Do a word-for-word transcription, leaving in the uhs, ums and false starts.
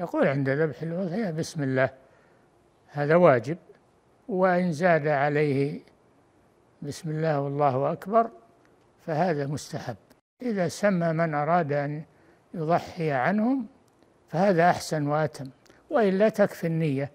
يقول عند ذبح الأضحية بسم الله، هذا واجب. وإن زاد عليه بسم الله والله أكبر فهذا مستحب. إذا سمى من أراد أن يضحي عنهم فهذا أحسن وأتم، وإلا تكفي النية.